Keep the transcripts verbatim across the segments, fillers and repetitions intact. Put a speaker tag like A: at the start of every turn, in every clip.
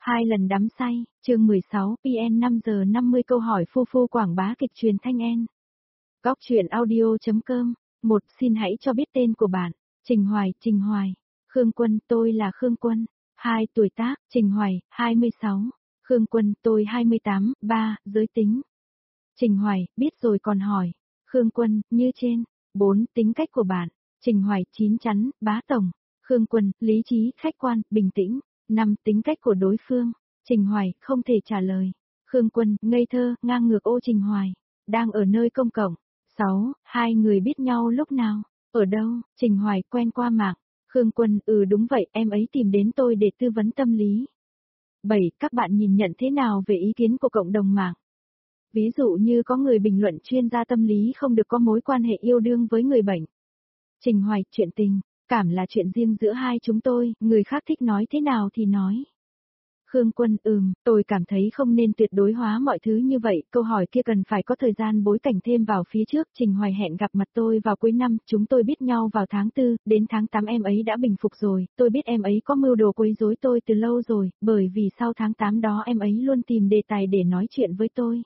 A: Hai lần đắm say, chương mười sáu, pê en năm giờ năm mươi câu hỏi phu phu quảng bá kịch truyền thanh en. Góc truyện audio.com. Một, xin hãy cho biết tên của bạn. Trình Hoài, Trình Hoài. Khương Quân, tôi là Khương Quân. Hai, tuổi tác, Trình Hoài, hai mươi sáu. Khương Quân, tôi hai mươi tám. Ba, giới tính. Trình Hoài, biết rồi còn hỏi. Khương Quân, như trên. Bốn, tính cách của bạn. Trình Hoài, chín chắn, bá tổng. Khương Quân, lý trí, khách quan, bình tĩnh. Năm, tính cách của đối phương. Trình Hoài, không thể trả lời. Khương Quân, ngây thơ, ngang ngược ô Trình Hoài. Đang ở nơi công cộng. Sáu, hai người biết nhau lúc nào? Ở đâu? Trình Hoài, quen qua mạng. Khương Quân, ừ đúng vậy, em ấy tìm đến tôi để tư vấn tâm lý. Bảy, các bạn nhìn nhận thế nào về ý kiến của cộng đồng mạng? Ví dụ như có người bình luận chuyên gia tâm lý không được có mối quan hệ yêu đương với người bệnh. Trình Hoài, chuyện tình cảm là chuyện riêng giữa hai chúng tôi, người khác thích nói thế nào thì nói. Khương Quân, ừm, tôi cảm thấy không nên tuyệt đối hóa mọi thứ như vậy, câu hỏi kia cần phải có thời gian bối cảnh thêm vào phía trước. Trình Hoài hẹn gặp mặt tôi vào cuối năm, chúng tôi biết nhau vào tháng tư, đến tháng tám em ấy đã bình phục rồi, tôi biết em ấy có mưu đồ quấy rối tôi từ lâu rồi, bởi vì sau tháng tám đó em ấy luôn tìm đề tài để nói chuyện với tôi.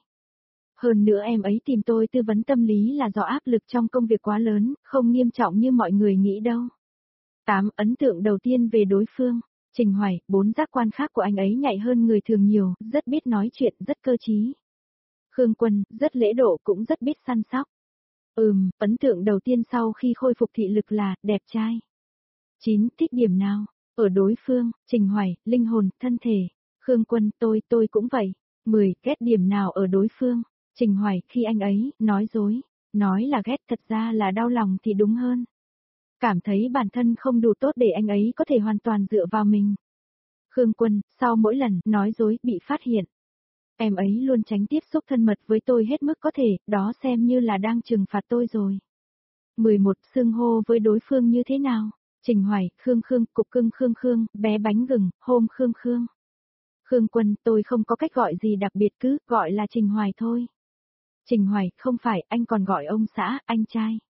A: Hơn nữa em ấy tìm tôi tư vấn tâm lý là do áp lực trong công việc quá lớn, không nghiêm trọng như mọi người nghĩ đâu. Tám, ấn tượng đầu tiên về đối phương. Trình Hoài, bốn giác quan khác của anh ấy nhạy hơn người thường nhiều, rất biết nói chuyện, rất cơ trí. Khương Quân, rất lễ độ cũng rất biết săn sóc. Ừm, ấn tượng đầu tiên sau khi khôi phục thị lực là, đẹp trai. Chín, thích điểm nào? Ở đối phương. Trình Hoài, linh hồn, thân thể. Khương Quân, tôi, tôi cũng vậy. Mười, ghét điểm nào ở đối phương? Trình Hoài, khi anh ấy, nói dối. Nói là ghét thật ra là đau lòng thì đúng hơn. Cảm thấy bản thân không đủ tốt để anh ấy có thể hoàn toàn dựa vào mình. Khương Quân, sau mỗi lần nói dối bị phát hiện, em ấy luôn tránh tiếp xúc thân mật với tôi hết mức có thể, đó xem như là đang trừng phạt tôi rồi. mười một, xưng hô với đối phương như thế nào? Trình Hoài, Khương Khương, cục cưng Khương Khương, bé bánh gừng, hôm Khương Khương. Khương Quân, tôi không có cách gọi gì đặc biệt cứ, gọi là Trình Hoài thôi. Trình Hoài, không phải, anh còn gọi ông xã, anh trai.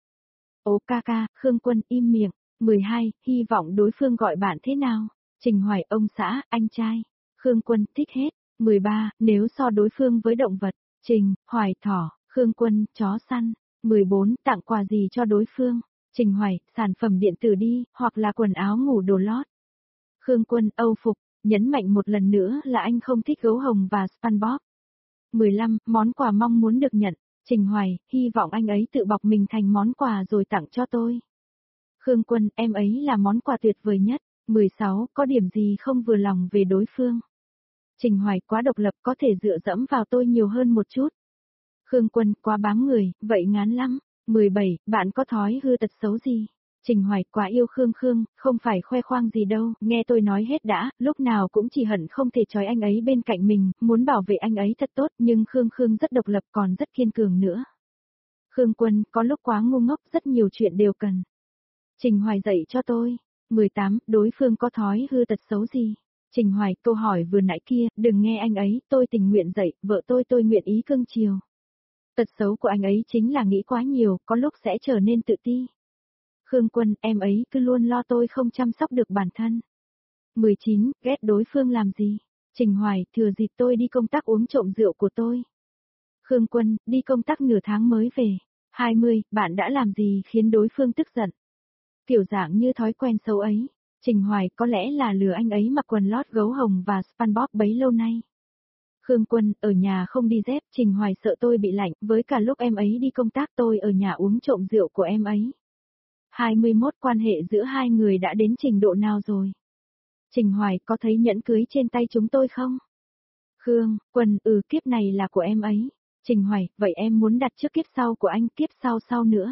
A: Ố ca ca, Khương Quân, im miệng. mười hai, hy vọng đối phương gọi bạn thế nào? Trình Hoài, ông xã, anh trai. Khương Quân, thích hết. mười ba, nếu so đối phương với động vật. Trình, Hoài, thỏ. Khương Quân, chó săn. mười bốn, tặng quà gì cho đối phương? Trình Hoài, sản phẩm điện tử đi, hoặc là quần áo ngủ đồ lót. Khương Quân, âu phục. Nhấn mạnh một lần nữa là anh không thích gấu hồng và SpongeBob. mười lăm, món quà mong muốn được nhận. Trình Hoài, hy vọng anh ấy tự bọc mình thành món quà rồi tặng cho tôi. Khương Quân, em ấy là món quà tuyệt vời nhất. mười sáu, có điểm gì không vừa lòng về đối phương? Trình Hoài, quá độc lập, có thể dựa dẫm vào tôi nhiều hơn một chút. Khương Quân, quá bám người, vậy ngán lắm. mười bảy, bạn có thói hư tật xấu gì? Trình Hoài, quá yêu Khương Khương, không phải khoe khoang gì đâu, nghe tôi nói hết đã, lúc nào cũng chỉ hận không thể trói anh ấy bên cạnh mình, muốn bảo vệ anh ấy thật tốt, nhưng Khương Khương rất độc lập còn rất kiên cường nữa. Khương Quân, có lúc quá ngu ngốc, rất nhiều chuyện đều cần. Trình Hoài, dạy cho tôi. mười tám, đối phương có thói hư tật xấu gì? Trình Hoài, câu hỏi vừa nãy kia, đừng nghe anh ấy, tôi tình nguyện dạy, vợ tôi tôi nguyện ý cưng chiều. Tật xấu của anh ấy chính là nghĩ quá nhiều, có lúc sẽ trở nên tự ti. Khương Quân, em ấy cứ luôn lo tôi không chăm sóc được bản thân. mười chín, ghét đối phương làm gì? Trình Hoài, thừa dịp tôi đi công tác uống trộm rượu của tôi. Khương Quân, đi công tác nửa tháng mới về. hai mươi, bạn đã làm gì khiến đối phương tức giận? Kiểu dạng như thói quen xấu ấy. Trình Hoài, có lẽ là lừa anh ấy mặc quần lót gấu hồng và SpongeBob bấy lâu nay. Khương Quân, ở nhà không đi dép, Trình Hoài sợ tôi bị lạnh, với cả lúc em ấy đi công tác tôi ở nhà uống trộm rượu của em ấy. hai mươi mốt, quan hệ giữa hai người đã đến trình độ nào rồi? Trình Hoài, có thấy nhẫn cưới trên tay chúng tôi không? Khương Quân, ừ kiếp này là của em ấy. Trình Hoài, vậy em muốn đặt trước kiếp sau của anh, kiếp sau sau nữa.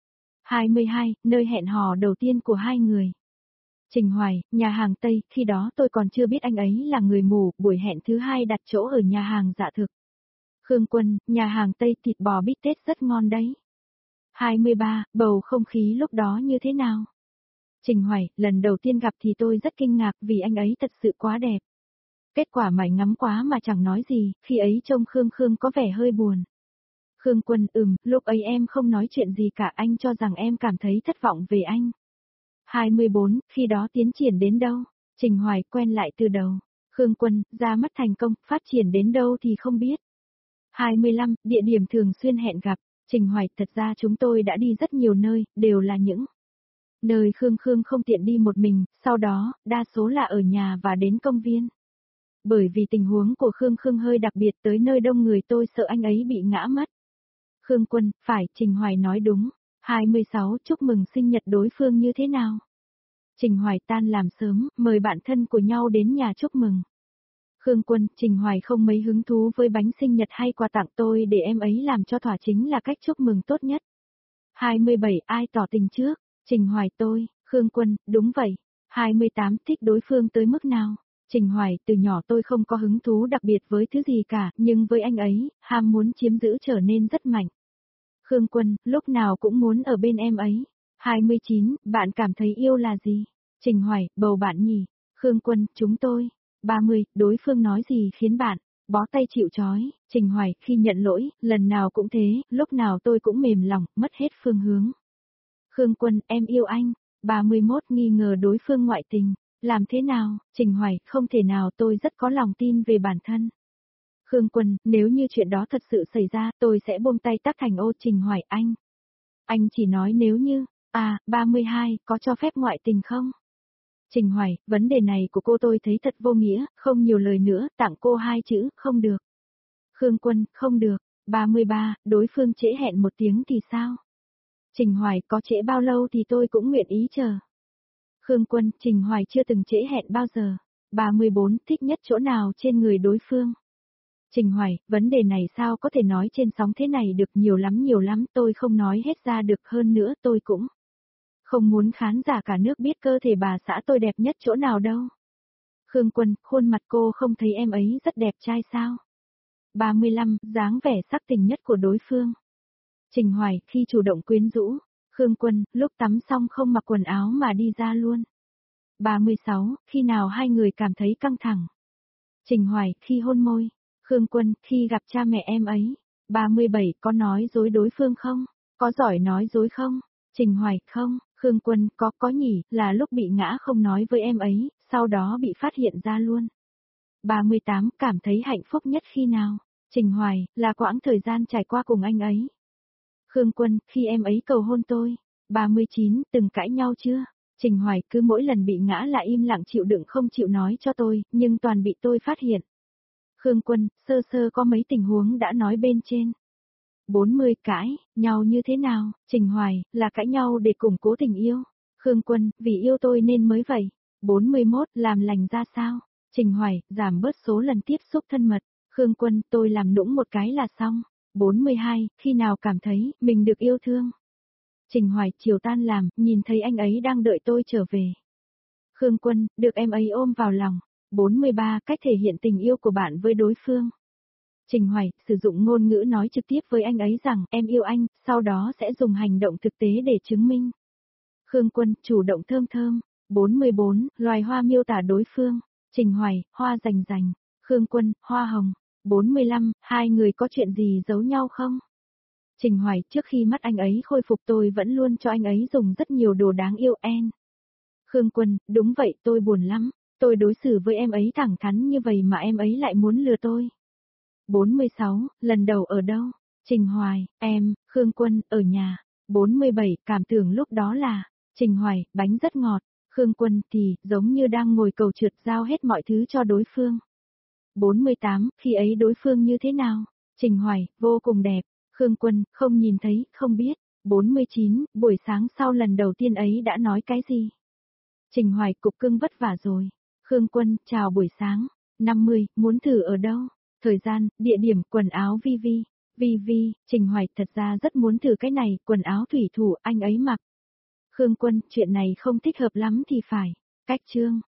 A: hai mươi hai, nơi hẹn hò đầu tiên của hai người. Trình Hoài, nhà hàng Tây, khi đó tôi còn chưa biết anh ấy là người mù, buổi hẹn thứ hai đặt chỗ ở nhà hàng Dạ Thực. Khương Quân, nhà hàng Tây thịt bò bít tết rất ngon đấy. hai mươi ba, bầu không khí lúc đó như thế nào? Trình Hoài, lần đầu tiên gặp thì tôi rất kinh ngạc vì anh ấy thật sự quá đẹp. Kết quả mải ngắm quá mà chẳng nói gì, khi ấy trông Khương Khương có vẻ hơi buồn. Khương Quân, ừm, lúc ấy em không nói chuyện gì cả, anh cho rằng em cảm thấy thất vọng về anh. hai mươi bốn, khi đó tiến triển đến đâu? Trình Hoài, quen lại từ đầu. Khương Quân, ra mắt thành công, phát triển đến đâu thì không biết. hai mươi lăm, địa điểm thường xuyên hẹn gặp. Trình Hoài, thật ra chúng tôi đã đi rất nhiều nơi, đều là những nơi Khương Khương không tiện đi một mình, sau đó, đa số là ở nhà và đến công viên. Bởi vì tình huống của Khương Khương hơi đặc biệt, tới nơi đông người tôi sợ anh ấy bị ngã mất. Khương Quân, phải, Trình Hoài nói đúng. hai mươi sáu, chúc mừng sinh nhật đối phương như thế nào? Trình Hoài, tan làm sớm, mời bạn thân của nhau đến nhà chúc mừng. Khương Quân, Trình Hoài không mấy hứng thú với bánh sinh nhật hay quà tặng, tôi để em ấy làm cho thỏa chính là cách chúc mừng tốt nhất. hai mươi bảy, ai tỏ tình trước? Trình Hoài, tôi. Khương Quân, đúng vậy. hai mươi tám, thích đối phương tới mức nào? Trình Hoài, từ nhỏ tôi không có hứng thú đặc biệt với thứ gì cả, nhưng với anh ấy, ham muốn chiếm giữ trở nên rất mạnh. Khương Quân, lúc nào cũng muốn ở bên em ấy. hai mươi chín, bạn cảm thấy yêu là gì? Trình Hoài, bầu bạn nhỉ? Khương Quân, chúng tôi. ba mươi, đối phương nói gì khiến bạn bó tay chịu trói? Trình Hoài, khi nhận lỗi, lần nào cũng thế, lúc nào tôi cũng mềm lòng, mất hết phương hướng. Khương Quân, em yêu anh. ba mươi mốt, nghi ngờ đối phương ngoại tình. Làm thế nào? Trình Hoài, không thể nào, tôi rất có lòng tin về bản thân. Khương Quân, nếu như chuyện đó thật sự xảy ra, tôi sẽ buông tay tắt thành ô. Trình Hoài, anh. Anh chỉ nói nếu như, à, ba mươi hai, có cho phép ngoại tình không? Trình Hoài, vấn đề này của cô tôi thấy thật vô nghĩa, không nhiều lời nữa, tặng cô hai chữ, không được. Khương Quân, không được. ba mươi ba, đối phương trễ hẹn một tiếng thì sao? Trình Hoài, có trễ bao lâu thì tôi cũng nguyện ý chờ. Khương Quân, Trình Hoài chưa từng trễ hẹn bao giờ. ba mươi bốn, thích nhất chỗ nào trên người đối phương? Trình Hoài, vấn đề này sao có thể nói trên sóng thế này được, nhiều lắm nhiều lắm, tôi không nói hết ra được, hơn nữa tôi cũng không muốn khán giả cả nước biết cơ thể bà xã tôi đẹp nhất chỗ nào đâu. Khương Quân, khuôn mặt cô không thấy em ấy rất đẹp trai sao? ba mươi lăm, dáng vẻ sắc tình nhất của đối phương. Trình Hoài, khi chủ động quyến rũ. Khương Quân, lúc tắm xong không mặc quần áo mà đi ra luôn. ba mươi sáu, khi nào hai người cảm thấy căng thẳng? Trình Hoài, khi hôn môi. Khương Quân, khi gặp cha mẹ em ấy. ba mươi bảy, có nói dối đối phương không? Có giỏi nói dối không? Trình Hoài, không. Khương Quân, có, có nhỉ, là lúc bị ngã không nói với em ấy, sau đó bị phát hiện ra luôn. ba mươi tám, cảm thấy hạnh phúc nhất khi nào? Trình Hoài, là quãng thời gian trải qua cùng anh ấy. Khương Quân, khi em ấy cầu hôn tôi. ba mươi chín, từng cãi nhau chưa? Trình Hoài, cứ mỗi lần bị ngã là im lặng chịu đựng không chịu nói cho tôi, nhưng toàn bị tôi phát hiện. Khương Quân, sơ sơ có mấy tình huống đã nói bên trên. bốn mươi, cãi, nhau như thế nào? Trình Hoài, là cãi nhau để củng cố tình yêu. Khương Quân, vì yêu tôi nên mới vậy. bốn mươi mốt, làm lành ra sao? Trình Hoài, giảm bớt số lần tiếp xúc thân mật. Khương Quân, tôi làm nũng một cái là xong. bốn mươi hai, khi nào cảm thấy mình được yêu thương? Trình Hoài, chiều tan làm, nhìn thấy anh ấy đang đợi tôi trở về. Khương Quân, được em ấy ôm vào lòng. bốn mươi ba, cách thể hiện tình yêu của bạn với đối phương. Trình Hoài, sử dụng ngôn ngữ nói trực tiếp với anh ấy rằng em yêu anh, sau đó sẽ dùng hành động thực tế để chứng minh. Khương Quân, chủ động thơm thơm. bốn mươi bốn, loài hoa miêu tả đối phương. Trình Hoài, hoa rành rành. Khương Quân, hoa hồng. bốn mươi lăm, hai người có chuyện gì giấu nhau không? Trình Hoài, trước khi mắt anh ấy khôi phục tôi vẫn luôn cho anh ấy dùng rất nhiều đồ đáng yêu en. Khương Quân, đúng vậy, tôi buồn lắm. Tôi đối xử với em ấy thẳng thắn như vậy mà em ấy lại muốn lừa tôi. bốn mươi sáu, lần đầu ở đâu? Trình Hoài, em, Khương Quân, ở nhà. bốn mươi bảy, cảm tưởng lúc đó là, Trình Hoài, bánh rất ngọt. Khương Quân thì, giống như đang ngồi cầu trượt giao hết mọi thứ cho đối phương. bốn mươi tám, khi ấy đối phương như thế nào? Trình Hoài, vô cùng đẹp. Khương Quân, không nhìn thấy, không biết. bốn mươi chín, buổi sáng sau lần đầu tiên ấy đã nói cái gì? Trình Hoài, cục cưng vất vả rồi. Khương Quân, chào buổi sáng. năm mươi, muốn thử ở đâu? Thời gian, địa điểm, quần áo Vi Vi. Vi Vi, Trình Hoài, thật ra rất muốn thử cái này, quần áo thủy thủ anh ấy mặc. Khương Quân, chuyện này không thích hợp lắm thì phải. Cách chương.